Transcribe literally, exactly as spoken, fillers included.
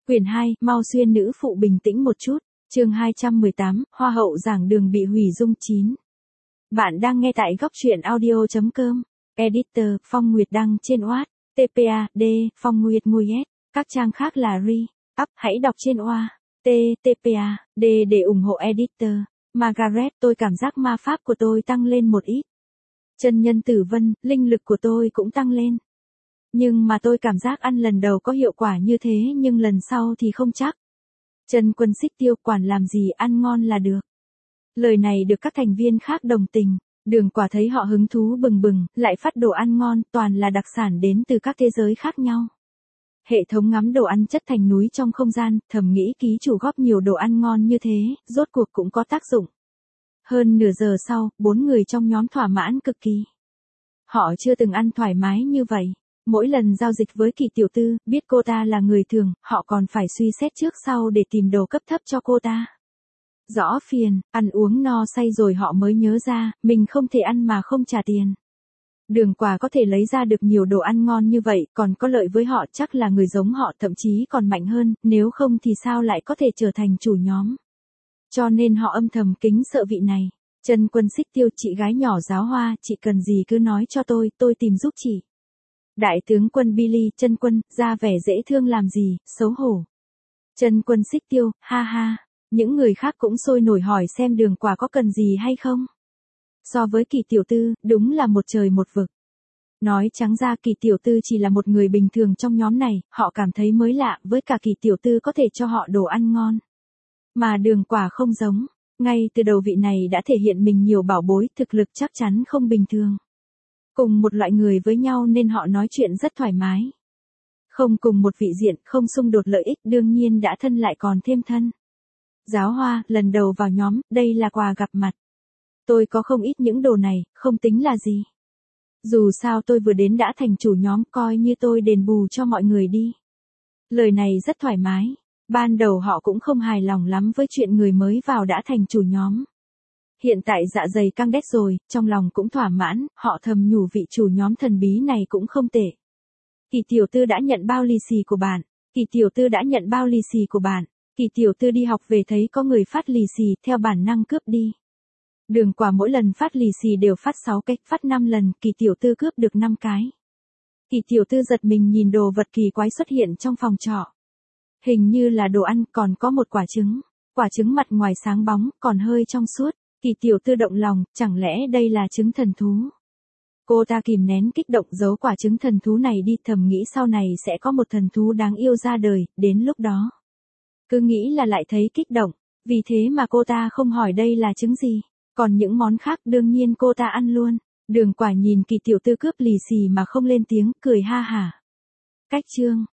Quyển hai, mau xuyên nữ phụ bình tĩnh một chút. Chương hai trăm mười tám, Hoa hậu giảng đường bị hủy dung chín. Bạn đang nghe tại góc truyện audio chấm com. Editor, Phong Nguyệt đăng trên oát. tê pê a, D, Phong Nguyệt ngồi S. Các trang khác là re, up, hãy đọc trên oa. T, tê pê a, D để ủng hộ editor. Margaret, tôi cảm giác ma pháp của tôi tăng lên một ít. Chân nhân tử vân, linh lực của tôi cũng tăng lên. Nhưng mà tôi cảm giác ăn lần đầu có hiệu quả như thế nhưng lần sau thì không chắc. Trần Quân Xích Tiêu, quản làm gì, ăn ngon là được. Lời này được các thành viên khác đồng tình. Đường Quả thấy họ hứng thú bừng bừng, lại phát đồ ăn ngon, toàn là đặc sản đến từ các thế giới khác nhau. Hệ thống ngắm đồ ăn chất thành núi trong không gian, thầm nghĩ ký chủ góp nhiều đồ ăn ngon như thế, rốt cuộc cũng có tác dụng. Hơn nửa giờ sau, bốn người trong nhóm thỏa mãn cực kỳ. Họ chưa từng ăn thoải mái như vậy. Mỗi lần giao dịch với Kỳ tiểu thư, biết cô ta là người thường, họ còn phải suy xét trước sau để tìm đồ cấp thấp cho cô ta. Rõ phiền, ăn uống no say rồi họ mới nhớ ra, mình không thể ăn mà không trả tiền. Đường Quả có thể lấy ra được nhiều đồ ăn ngon như vậy, còn có lợi với họ, chắc là người giống họ, thậm chí còn mạnh hơn, nếu không thì sao lại có thể trở thành chủ nhóm. Cho nên họ âm thầm kính sợ vị này. Trần Quân Xích Tiêu, chị gái nhỏ giáo hoa, chị cần gì cứ nói cho tôi, tôi tìm giúp chị. Đại tướng quân Billy, Trân Quân, ra vẻ dễ thương làm gì, xấu hổ. Trần Quân Xích Tiêu, ha ha. Những người khác cũng sôi nổi hỏi xem Đường Quả có cần gì hay không. So với Kỳ tiểu thư, đúng là một trời một vực. Nói trắng ra Kỳ tiểu thư chỉ là một người bình thường trong nhóm này, họ cảm thấy mới lạ, với cả Kỳ tiểu thư có thể cho họ đồ ăn ngon. Mà Đường Quả không giống, ngay từ đầu vị này đã thể hiện mình nhiều bảo bối, thực lực chắc chắn không bình thường. Cùng một loại người với nhau nên họ nói chuyện rất thoải mái. Không cùng một vị diện, không xung đột lợi ích, đương nhiên đã thân lại còn thêm thân. Giáo hoa, lần đầu vào nhóm, đây là quà gặp mặt. Tôi có không ít những đồ này, không tính là gì. Dù sao tôi vừa đến đã thành chủ nhóm, coi như tôi đền bù cho mọi người đi. Lời này rất thoải mái. Ban đầu họ cũng không hài lòng lắm với chuyện người mới vào đã thành chủ nhóm. Hiện tại dạ dày căng đét rồi, trong lòng cũng thỏa mãn, họ thầm nhủ vị chủ nhóm thần bí này cũng không tệ. Kỳ tiểu thư đã nhận bao lì xì của bạn. Kỳ tiểu thư đã nhận bao lì xì của bạn. Kỳ tiểu thư đi học về thấy có người phát lì xì, theo bản năng cướp đi. Đường Quả mỗi lần phát lì xì đều phát sáu cái, phát năm lần, Kỳ tiểu thư cướp được năm cái. Kỳ tiểu thư giật mình nhìn đồ vật kỳ quái xuất hiện trong phòng trọ. Hình như là đồ ăn, còn có một quả trứng. Quả trứng mặt ngoài sáng bóng, còn hơi trong suốt. Kỳ tiểu thư động lòng, chẳng lẽ đây là trứng thần thú? Cô ta kìm nén kích động giấu quả trứng thần thú này đi, thầm nghĩ sau này sẽ có một thần thú đáng yêu ra đời, đến lúc đó. Cứ nghĩ là lại thấy kích động, vì thế mà cô ta không hỏi đây là trứng gì. Còn những món khác đương nhiên cô ta ăn luôn. Đường Quả nhìn Kỳ tiểu thư cướp lì xì mà không lên tiếng, cười ha hả. Cách chương.